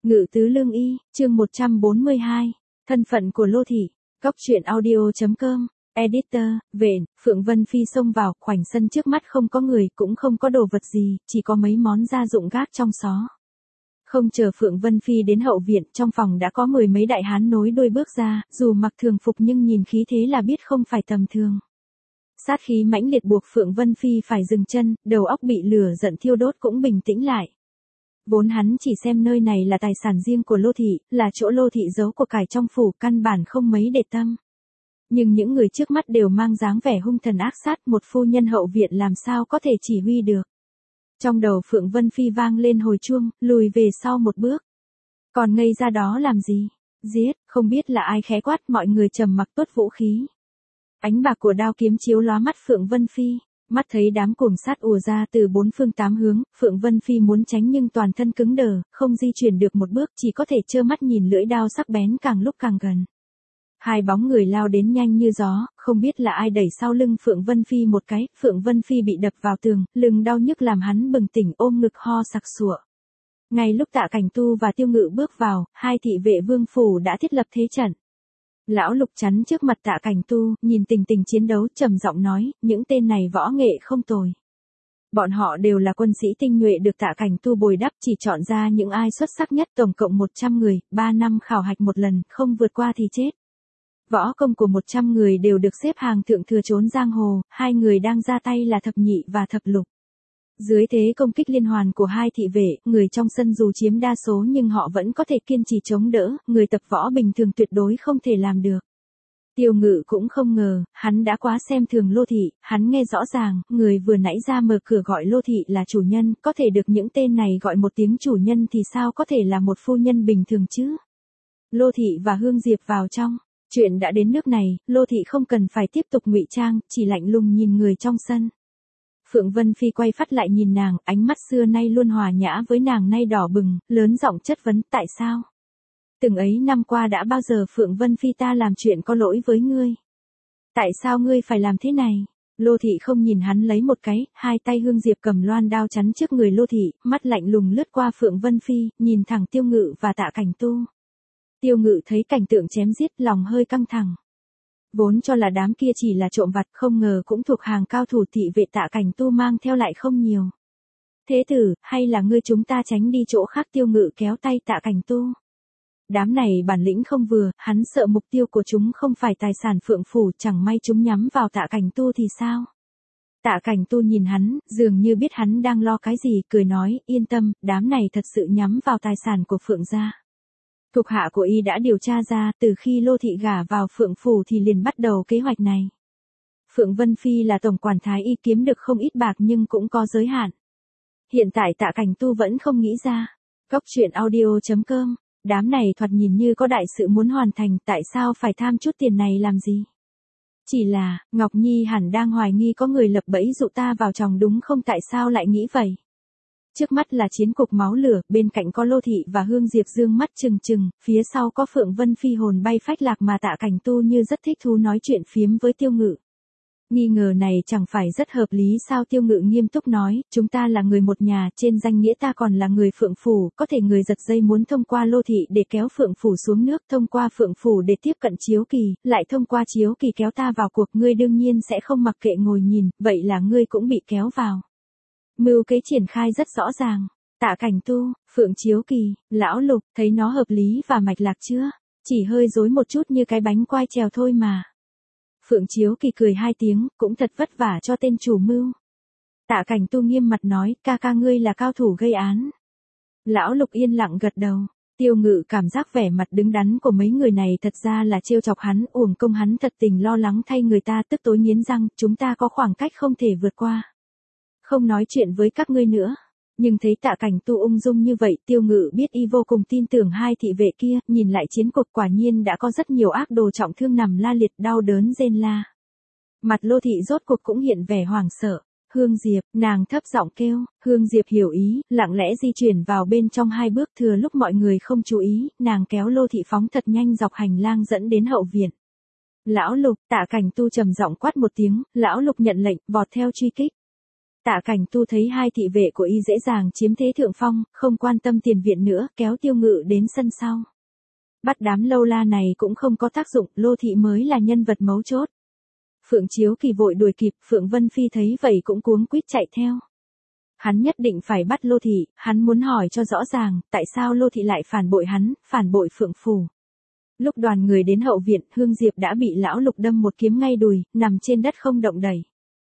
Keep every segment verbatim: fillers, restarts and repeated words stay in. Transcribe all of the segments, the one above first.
Ngự tứ lương y, chương một trăm bốn mươi hai, thân phận của Lô Thị, Cóc truyện audio chấm com, editor, Vện, Phượng Vân Phi xông vào, khoảnh sân trước mắt không có người, cũng không có đồ vật gì, chỉ có mấy món gia dụng gác trong xó. Không chờ Phượng Vân Phi đến hậu viện, trong phòng đã có mười mấy đại hán nối đuôi bước ra, dù mặc thường phục nhưng nhìn khí thế là biết không phải tầm thường. Sát khí mãnh liệt buộc Phượng Vân Phi phải dừng chân, đầu óc bị lửa giận thiêu đốt cũng bình tĩnh lại. Vốn hắn chỉ xem nơi này là tài sản riêng của Lô Thị, là chỗ Lô Thị giấu của cải trong phủ, căn bản không mấy để tâm. Nhưng những người trước mắt đều mang dáng vẻ hung thần ác sát, một phu nhân hậu viện làm sao có thể chỉ huy được. Trong đầu Phượng Vân Phi vang lên hồi chuông, lùi về sau một bước. Còn ngây ra đó làm gì? Giết, không biết là ai khẽ quát, mọi người trầm mặc tuốt vũ khí. Ánh bạc của đao kiếm chiếu lóa mắt Phượng Vân Phi. Mắt thấy đám cuồng sát ùa ra từ bốn phương tám hướng, Phượng Vân Phi muốn tránh nhưng toàn thân cứng đờ, không di chuyển được một bước, chỉ có thể trơ mắt nhìn lưỡi đao sắc bén càng lúc càng gần. Hai bóng người lao đến nhanh như gió, không biết là ai đẩy sau lưng Phượng Vân Phi một cái, Phượng Vân Phi bị đập vào tường, lưng đau nhức làm hắn bừng tỉnh ôm ngực ho sặc sụa. Ngay lúc Tạ Cảnh Tu và Tiêu Ngự bước vào, hai thị vệ vương phủ đã thiết lập thế trận. Lão Lục chắn trước mặt Tạ Cảnh Tu, nhìn tình tình chiến đấu, trầm giọng nói, những tên này võ nghệ không tồi. Bọn họ đều là quân sĩ tinh nhuệ được Tạ Cảnh Tu bồi đắp, chỉ chọn ra những ai xuất sắc nhất, tổng cộng một trăm người, ba năm khảo hạch một lần, không vượt qua thì chết. Võ công của một trăm người đều được xếp hàng thượng thừa trốn giang hồ, hai người đang ra tay là Thập Nhị và Thập Lục. Dưới thế công kích liên hoàn của hai thị vệ, người trong sân dù chiếm đa số nhưng họ vẫn có thể kiên trì chống đỡ, người tập võ bình thường tuyệt đối không thể làm được. Tiêu Ngự cũng không ngờ, hắn đã quá xem thường Lô Thị, hắn nghe rõ ràng, người vừa nãy ra mở cửa gọi Lô Thị là chủ nhân, có thể được những tên này gọi một tiếng chủ nhân thì sao có thể là một phu nhân bình thường chứ. Lô Thị và Hương Diệp vào trong. Chuyện đã đến nước này, Lô Thị không cần phải tiếp tục ngụy trang, chỉ lạnh lùng nhìn người trong sân. Phượng Vân Phi quay phát lại nhìn nàng, ánh mắt xưa nay luôn hòa nhã với nàng nay đỏ bừng, lớn giọng chất vấn, tại sao? Từng ấy năm qua đã bao giờ Phượng Vân Phi ta làm chuyện có lỗi với ngươi? Tại sao ngươi phải làm thế này? Lô Thị không nhìn hắn lấy một cái, hai tay Hương Diệp cầm loan đao chắn trước người Lô Thị, mắt lạnh lùng lướt qua Phượng Vân Phi, nhìn thẳng Tiêu Ngự và Tạ Cảnh Tu. Tiêu Ngự thấy cảnh tượng chém giết, lòng hơi căng thẳng. Vốn cho là đám kia chỉ là trộm vặt, không ngờ cũng thuộc hàng cao thủ, thị vệ Tạ Cảnh Tu mang theo lại không nhiều. Thế tử, hay là ngươi chúng ta tránh đi chỗ khác? Tiêu Ngự kéo tay Tạ Cảnh Tu. Đám này bản lĩnh không vừa, hắn sợ mục tiêu của chúng không phải tài sản Phượng phủ, chẳng may chúng nhắm vào Tạ Cảnh Tu thì sao? Tạ Cảnh Tu nhìn hắn, dường như biết hắn đang lo cái gì, cười nói, yên tâm, đám này thật sự nhắm vào tài sản của Phượng gia. Thuộc hạ của y đã điều tra ra, từ khi Lô Thị gả vào Phượng phủ thì liền bắt đầu kế hoạch này. Phượng Vân Phi là tổng quản thái y, kiếm được không ít bạc nhưng cũng có giới hạn. Hiện tại Tạ Cảnh Tu vẫn không nghĩ ra. Cóc truyện audio chấm com, đám này thoạt nhìn như có đại sự muốn hoàn thành, tại sao phải tham chút tiền này làm gì? Chỉ là, Ngọc Nhi hẳn đang hoài nghi có người lập bẫy dụ ta vào chồng đúng không? Tại sao lại nghĩ vậy? Trước mắt là chiến cục máu lửa, bên cạnh có Lô Thị và Hương Diệp dương mắt trừng trừng, phía sau có Phượng Vân Phi hồn bay phách lạc mà Tạ Cảnh Tu như rất thích thú nói chuyện phiếm với Tiêu Ngự. Nghi ngờ này chẳng phải rất hợp lý sao? Tiêu Ngự nghiêm túc nói, chúng ta là người một nhà, trên danh nghĩa ta còn là người Phượng phủ, có thể người giật dây muốn thông qua Lô Thị để kéo Phượng phủ xuống nước, thông qua Phượng phủ để tiếp cận Chiếu Kỳ, lại thông qua Chiếu Kỳ kéo ta vào cuộc, ngươi đương nhiên sẽ không mặc kệ ngồi nhìn, vậy là ngươi cũng bị kéo vào. Mưu kế triển khai rất rõ ràng. Tạ Cảnh Tu, Phượng Chiếu Kỳ, Lão Lục, thấy nó hợp lý và mạch lạc chưa? Chỉ hơi rối một chút như cái bánh quai trèo thôi mà. Phượng Chiếu Kỳ cười hai tiếng, cũng thật vất vả cho tên chủ mưu. Tạ Cảnh Tu nghiêm mặt nói, ca ca ngươi là cao thủ gây án. Lão Lục yên lặng gật đầu. Tiêu Ngự cảm giác vẻ mặt đứng đắn của mấy người này thật ra là trêu chọc hắn, uổng công hắn thật tình lo lắng thay người ta, tức tối nghiến răng, chúng ta có khoảng cách không thể vượt qua. Không nói chuyện với các ngươi nữa. Nhưng thấy Tạ Cảnh Tu ung dung như vậy, Tiêu Ngự biết y vô cùng tin tưởng hai thị vệ kia, nhìn lại chiến cục quả nhiên đã có rất nhiều ác đồ trọng thương nằm la liệt đau đớn rên la. Mặt Lô Thị rốt cuộc cũng hiện vẻ hoảng sợ. Hương Diệp, nàng thấp giọng kêu, Hương Diệp hiểu ý, lặng lẽ di chuyển vào bên trong hai bước, thừa lúc mọi người không chú ý, nàng kéo Lô Thị phóng thật nhanh dọc hành lang dẫn đến hậu viện. Lão Lục, Tạ Cảnh Tu trầm giọng quát một tiếng, Lão Lục nhận lệnh, vọt theo truy kích. Tạ Cảnh Tu thấy hai thị vệ của y dễ dàng chiếm thế thượng phong, không quan tâm tiền viện nữa, kéo Tiêu Ngự đến sân sau. Bắt đám lâu la này cũng không có tác dụng, Lô Thị mới là nhân vật mấu chốt. Phượng Chiếu Kỳ vội đuổi kịp, Phượng Vân Phi thấy vậy cũng cuống quýt chạy theo. Hắn nhất định phải bắt Lô Thị, hắn muốn hỏi cho rõ ràng, tại sao Lô Thị lại phản bội hắn, phản bội Phượng Phủ. Lúc đoàn người đến hậu viện, Hương Diệp đã bị lão Lục đâm một kiếm ngay đùi, nằm trên đất không động đẩy.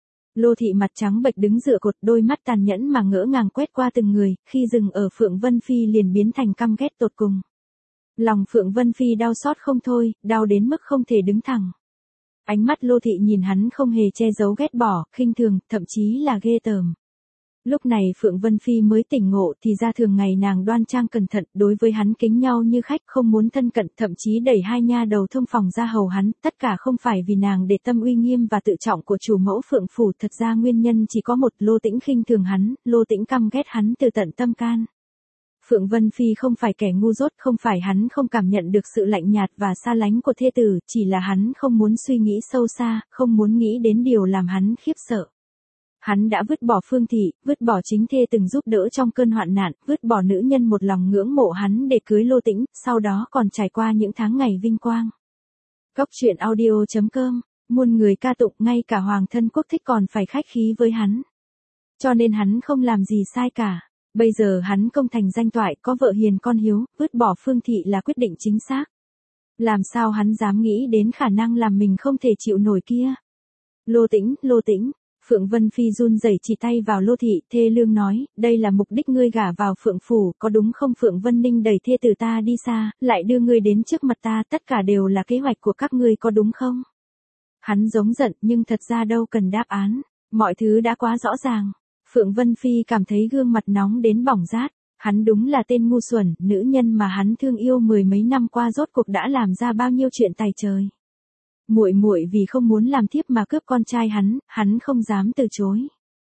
Lô Thị mặt trắng bệch đứng dựa cột, đôi mắt tàn nhẫn mà ngỡ ngàng quét qua từng người, khi dừng ở Phượng Vân Phi liền biến thành căm ghét tột cùng. Lòng Phượng Vân Phi đau xót không thôi, đau đến mức không thể đứng thẳng. Ánh mắt Lô Thị nhìn hắn không hề che giấu ghét bỏ, khinh thường, thậm chí là ghê tởm. Lúc này Phượng Vân Phi mới tỉnh ngộ, thì ra thường ngày nàng đoan trang cẩn thận, đối với hắn kính nhau như khách, không muốn thân cận, thậm chí đẩy hai nha đầu thông phòng ra hầu hắn, tất cả không phải vì nàng để tâm uy nghiêm và tự trọng của chủ mẫu Phượng Phủ, thật ra nguyên nhân chỉ có một, Lô Tĩnh khinh thường hắn, Lô Tĩnh căm ghét hắn từ tận tâm can. Phượng Vân Phi không phải kẻ ngu dốt, không phải hắn không cảm nhận được sự lạnh nhạt và xa lánh của thê tử, chỉ là hắn không muốn suy nghĩ sâu xa, không muốn nghĩ đến điều làm hắn khiếp sợ. Hắn đã vứt bỏ Phương Thị, vứt bỏ chính thê từng giúp đỡ trong cơn hoạn nạn, vứt bỏ nữ nhân một lòng ngưỡng mộ hắn để cưới Lô Tĩnh, sau đó còn trải qua những tháng ngày vinh quang. Góc truyện audio chấm com, muôn người ca tụng, ngay cả Hoàng thân quốc thích còn phải khách khí với hắn. Cho nên hắn không làm gì sai cả. Bây giờ hắn công thành danh toại, có vợ hiền con hiếu, vứt bỏ Phương Thị là quyết định chính xác. Làm sao hắn dám nghĩ đến khả năng làm mình không thể chịu nổi kia. Lô Tĩnh, Lô Tĩnh. Phượng Vân Phi run rẩy chỉ tay vào Lô Thị, thê lương nói, đây là mục đích ngươi gả vào Phượng Phủ, có đúng không? Phượng Vân Ninh đẩy thê tử ta đi xa, lại đưa ngươi đến trước mặt ta, tất cả đều là kế hoạch của các ngươi có đúng không? Hắn giống giận, nhưng thật ra đâu cần đáp án, mọi thứ đã quá rõ ràng. Phượng Vân Phi cảm thấy gương mặt nóng đến bỏng rát, hắn đúng là tên ngu xuẩn, nữ nhân mà hắn thương yêu mười mấy năm qua rốt cuộc đã làm ra bao nhiêu chuyện tày trời. Muội muội vì không muốn làm thiếp mà cướp con trai hắn, hắn không dám từ chối.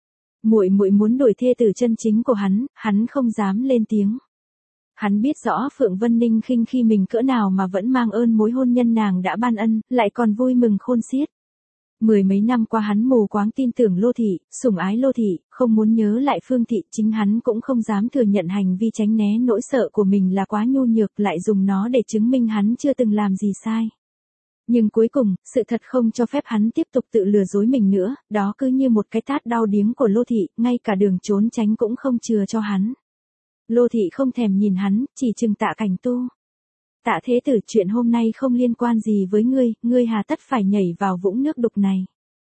Muội muội muốn đổi thê tử chân chính của hắn, hắn không dám lên tiếng. Hắn biết rõ Phượng Vân Ninh khinh khi mình cỡ nào mà vẫn mang ơn mối hôn nhân nàng đã ban ân, lại còn vui mừng khôn xiết. Mười mấy năm qua hắn mù quáng tin tưởng Lô Thị, sủng ái Lô Thị, không muốn nhớ lại Phương Thị, chính hắn cũng không dám thừa nhận hành vi tránh né nỗi sợ của mình là quá nhu nhược, lại dùng nó để chứng minh hắn chưa từng làm gì sai. Nhưng cuối cùng, sự thật không cho phép hắn tiếp tục tự lừa dối mình nữa, đó cứ như một cái tát đau điếng của Lô Thị, ngay cả đường trốn tránh cũng không chừa cho hắn. Lô Thị không thèm nhìn hắn, chỉ trừng Tạ Cảnh Tu. Tạ thế tử, chuyện hôm nay không liên quan gì với ngươi, ngươi hà tất phải nhảy vào vũng nước đục này.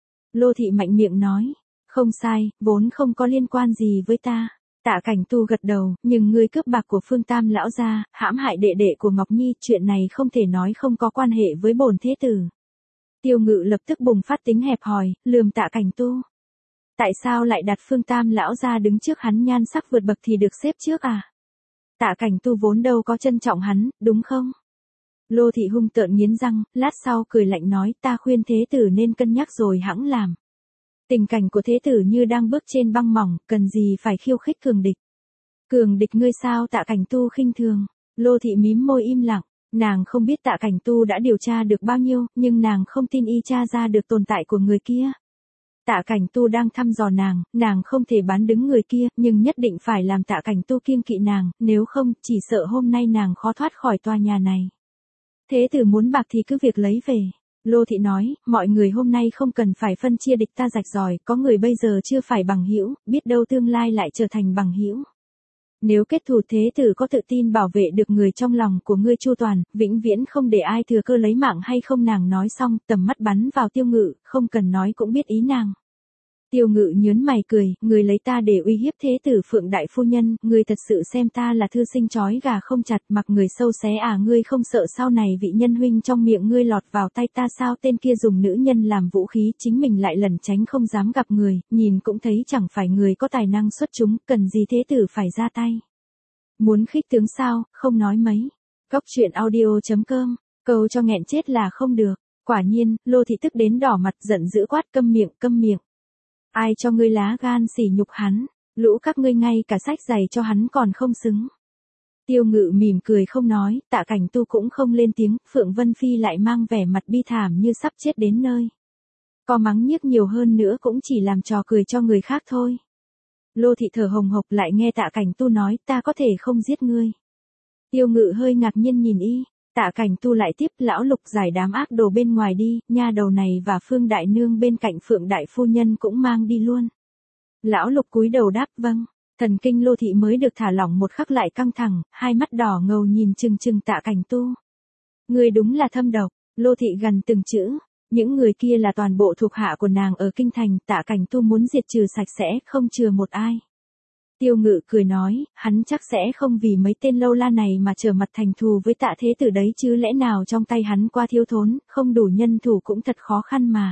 Lô Thị mạnh miệng nói, không sai, vốn không có liên quan gì với ta. Tạ Cảnh Tu gật đầu, nhưng ngươi cướp bạc của Phương Tam lão gia, hãm hại đệ đệ của Ngọc Nhi, chuyện này không thể nói không có quan hệ với bổn thế tử. Tiêu Ngự lập tức bùng phát tính hẹp hòi, lườm Tạ Cảnh Tu. Tại sao lại đặt Phương Tam lão gia đứng trước hắn, nhan sắc vượt bậc thì được xếp trước à? Tạ Cảnh Tu vốn đâu có trân trọng hắn, đúng không? Lô Thị hung tợn nghiến răng, lát sau cười lạnh nói, ta khuyên thế tử nên cân nhắc rồi hẵng làm. Tình cảnh của thế tử như đang bước trên băng mỏng, cần gì phải khiêu khích cường địch. Cường địch ngươi sao? Tạ Cảnh Tu khinh thường. Lô Thị mím môi im lặng, nàng không biết Tạ Cảnh Tu đã điều tra được bao nhiêu, nhưng nàng không tin y tra ra được tồn tại của người kia. Tạ Cảnh Tu đang thăm dò nàng, nàng không thể bán đứng người kia, nhưng nhất định phải làm Tạ Cảnh Tu kiêng kỵ nàng, nếu không, chỉ sợ hôm nay nàng khó thoát khỏi tòa nhà này. Thế tử muốn bạc thì cứ việc lấy về. Lô Thị nói, mọi người hôm nay không cần phải phân chia địch ta rạch ròi, có người bây giờ chưa phải bằng hữu, biết đâu tương lai lại trở thành bằng hữu. Nếu kết thù, thế tử có tự tin bảo vệ được người trong lòng của ngươi chu toàn, vĩnh viễn không để ai thừa cơ lấy mạng hay không? Nàng nói xong, tầm mắt bắn vào Tiêu Ngự, không cần nói cũng biết ý nàng. Tiêu Ngự nhớn mày cười, người lấy ta để uy hiếp thế tử Phượng đại phu nhân, ngươi thật sự xem ta là thư sinh chói gà không chặt, mặc người sâu xé à? Ngươi không sợ sau này vị nhân huynh trong miệng ngươi lọt vào tay ta sao? Tên kia dùng nữ nhân làm vũ khí, chính mình lại lẩn tránh không dám gặp người, nhìn cũng thấy chẳng phải người có tài năng xuất chúng, cần gì thế tử phải ra tay. Muốn khích tướng sao? Không nói mấy. Góc truyện audio chấm com, câu cho nghẹn chết là không được. Quả nhiên, Lô Thị tức đến đỏ mặt, giận dữ quát, câm miệng, câm miệng. Ai cho ngươi lá gan sỉ nhục hắn, lũ các ngươi ngay cả sách giày cho hắn còn không xứng. Tiêu Ngự mỉm cười không nói, Tạ Cảnh Tu cũng không lên tiếng, Phượng Vân Phi lại mang vẻ mặt bi thảm như sắp chết đến nơi. Có mắng nhiếc nhiều hơn nữa cũng chỉ làm trò cười cho người khác thôi. Lô thị thở hồng hộc lại nghe Tạ Cảnh Tu nói ta có thể không giết ngươi. Tiêu Ngự hơi ngạc nhiên nhìn y, Tạ Cảnh Tu lại tiếp lão Lục giải đám ác đồ bên ngoài đi, nha đầu này và Phương Đại Nương bên cạnh Phượng Đại Phu Nhân cũng mang đi luôn. Lão Lục cúi đầu đáp vâng, thần kinh Lô thị mới được thả lỏng một khắc lại căng thẳng, hai mắt đỏ ngầu nhìn chừng chừng Tạ Cảnh Tu. Người đúng là thâm độc, Lô thị gần từng chữ. Những người kia là toàn bộ thuộc hạ của nàng ở kinh thành, Tạ Cảnh Tu muốn diệt trừ sạch sẽ, không chừa một ai. Tiêu Ngự cười nói, hắn chắc sẽ không vì mấy tên lâu la này mà trở mặt thành thù với Tạ Thế Tử đấy chứ, lẽ nào trong tay hắn qua thiếu thốn, không đủ nhân thủ cũng thật khó khăn mà.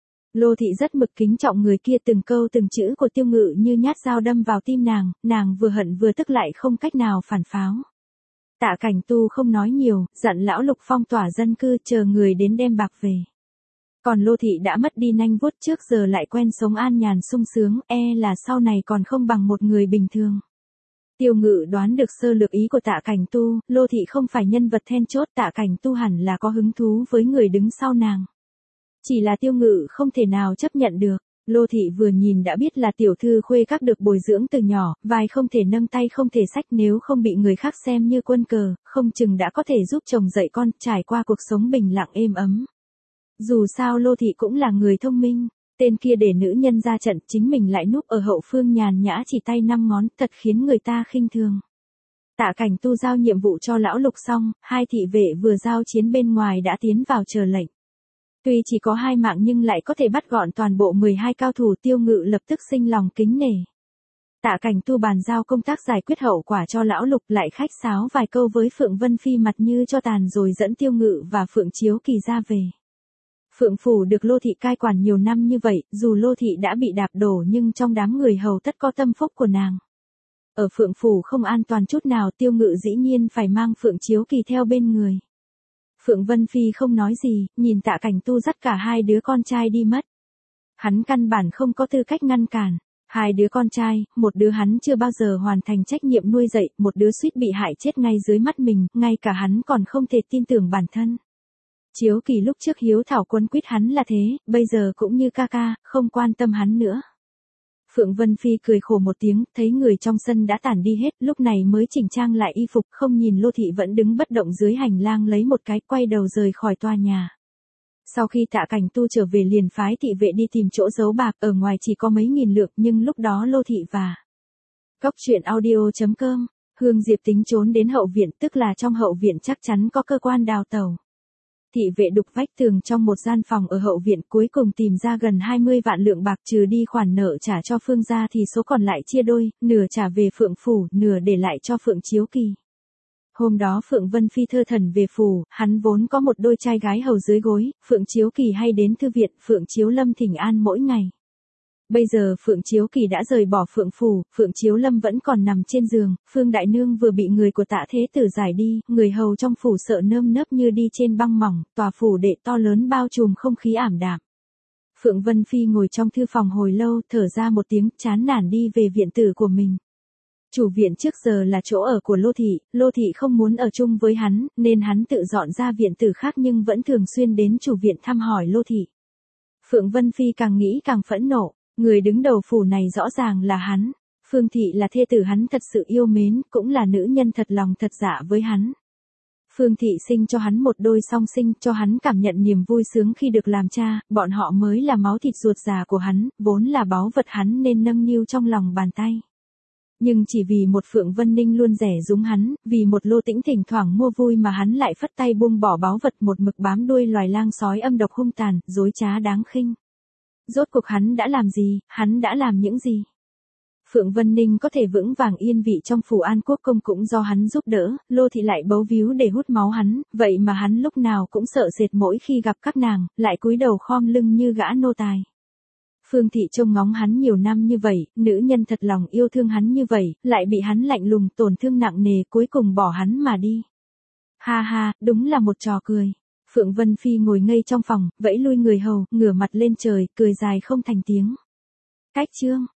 Lô thị rất mực kính trọng người kia, từng câu từng chữ của Tiêu Ngự như nhát dao đâm vào tim nàng, nàng vừa hận vừa tức lại không cách nào phản pháo. Tạ Cảnh Tu không nói nhiều, dặn lão Lục phong tỏa dân cư, chờ người đến đem bạc về. Còn Lô thị đã mất đi nanh vuốt, trước giờ lại quen sống an nhàn sung sướng, e là sau này còn không bằng một người bình thường. Tiêu Ngự đoán được sơ lược ý của Tạ Cảnh Tu, Lô thị không phải nhân vật then chốt, Tạ Cảnh Tu hẳn là có hứng thú với người đứng sau nàng. Chỉ là Tiêu Ngự không thể nào chấp nhận được. Lô thị vừa nhìn đã biết là tiểu thư khuê các được bồi dưỡng từ nhỏ, vai không thể nâng tay không thể xách, nếu không bị người khác xem như quân cờ, không chừng đã có thể giúp chồng dạy con, trải qua cuộc sống bình lặng êm ấm. Dù sao Lô thị cũng là người thông minh, tên kia để nữ nhân ra trận, chính mình lại núp ở hậu phương nhàn nhã chỉ tay năm ngón, thật khiến người ta khinh thường. Tạ Cảnh Tu giao nhiệm vụ cho lão Lục xong, hai thị vệ vừa giao chiến bên ngoài đã tiến vào chờ lệnh. Tuy chỉ có hai mạng nhưng lại có thể bắt gọn toàn bộ mười hai cao thủ, Tiêu Ngự lập tức sinh lòng kính nể. Tạ Cảnh Tu bàn giao công tác giải quyết hậu quả cho lão Lục, lại khách sáo vài câu với Phượng Vân Phi mặt như cho tàn rồi dẫn Tiêu Ngự và Phượng Chiếu Kỳ ra về. Phượng phủ được Lô thị cai quản nhiều năm như vậy, dù Lô thị đã bị đạp đổ nhưng trong đám người hầu tất có tâm phúc của nàng. Ở Phượng phủ không an toàn chút nào, Tiêu Ngự dĩ nhiên phải mang Phượng Chiếu Kỳ theo bên người. Phượng Vân Phi không nói gì, nhìn Tạ Cảnh Tu dắt cả hai đứa con trai đi mất. Hắn căn bản không có tư cách ngăn cản. Hai đứa con trai, một đứa hắn chưa bao giờ hoàn thành trách nhiệm nuôi dạy, một đứa suýt bị hại chết ngay dưới mắt mình, ngay cả hắn còn không thể tin tưởng bản thân. Chiếu Kỳ lúc trước hiếu thảo quấn quýt hắn là thế, bây giờ cũng như ca ca, không quan tâm hắn nữa. Phượng Vân Phi cười khổ một tiếng, thấy người trong sân đã tản đi hết, lúc này mới chỉnh trang lại y phục, không nhìn Lô thị vẫn đứng bất động dưới hành lang lấy một cái, quay đầu rời khỏi tòa nhà. Sau khi Tạ Cảnh Tu trở về liền phái thị vệ đi tìm chỗ giấu bạc, ở ngoài chỉ có mấy nghìn lượng, nhưng lúc đó Lô thị và Cóc truyện audio chấm com, Hương Diệp tính trốn đến hậu viện, tức là trong hậu viện chắc chắn có cơ quan đào tẩu. Thị vệ đục vách tường trong một gian phòng ở hậu viện, cuối cùng tìm ra gần hai mươi vạn lượng bạc, trừ đi khoản nợ trả cho Phương gia thì số còn lại chia đôi, nửa trả về Phượng phủ, nửa để lại cho Phượng Chiếu Kỳ. Hôm đó Phượng Vân Phi thơ thần về phủ, hắn vốn có một đôi trai gái hầu dưới gối, Phượng Chiếu Kỳ hay đến thư viện, Phượng Chiếu Lâm thỉnh an mỗi ngày. Bây giờ Phượng Chiếu Kỳ đã rời bỏ Phượng phủ, Phượng Chiếu Lâm vẫn còn nằm trên giường, Phương Đại Nương vừa bị người của Tạ Thế Tử giải đi, người hầu trong phủ sợ nơm nớp như đi trên băng mỏng, tòa phủ đệ to lớn bao trùm không khí ảm đạm. Phượng Vân Phi ngồi trong thư phòng hồi lâu, thở ra một tiếng, chán nản đi về viện tử của mình. Chủ viện trước giờ là chỗ ở của Lô thị, Lô thị không muốn ở chung với hắn, nên hắn tự dọn ra viện tử khác nhưng vẫn thường xuyên đến chủ viện thăm hỏi Lô thị. Phượng Vân Phi càng nghĩ càng phẫn nộ. Người đứng đầu phủ này rõ ràng là hắn. Phương thị là thê tử hắn thật sự yêu mến, cũng là nữ nhân thật lòng thật dạ với hắn. Phương thị sinh cho hắn một đôi song sinh, cho hắn cảm nhận niềm vui sướng khi được làm cha, bọn họ mới là máu thịt ruột già của hắn, vốn là báu vật hắn nên nâng niu trong lòng bàn tay. Nhưng chỉ vì một Phượng Vân Ninh luôn rẻ rúng hắn, vì một Lô Tĩnh thỉnh thoảng mua vui mà hắn lại phất tay buông bỏ báu vật, một mực bám đuôi loài lang sói âm độc hung tàn, dối trá đáng khinh. Rốt cuộc hắn đã làm gì, hắn đã làm những gì? Phượng Vân Ninh có thể vững vàng yên vị trong phủ An Quốc công cũng do hắn giúp đỡ, Lô thị lại bấu víu để hút máu hắn, vậy mà hắn lúc nào cũng sợ sệt mỗi khi gặp các nàng, lại cúi đầu khom lưng như gã nô tài. Phương thị trông ngóng hắn nhiều năm như vậy, nữ nhân thật lòng yêu thương hắn như vậy, lại bị hắn lạnh lùng tổn thương nặng nề, cuối cùng bỏ hắn mà đi. Ha ha, đúng là một trò cười. Phượng Vân Phi ngồi ngây trong phòng, vẫy lui người hầu, ngửa mặt lên trời, cười dài không thành tiếng. Cách chương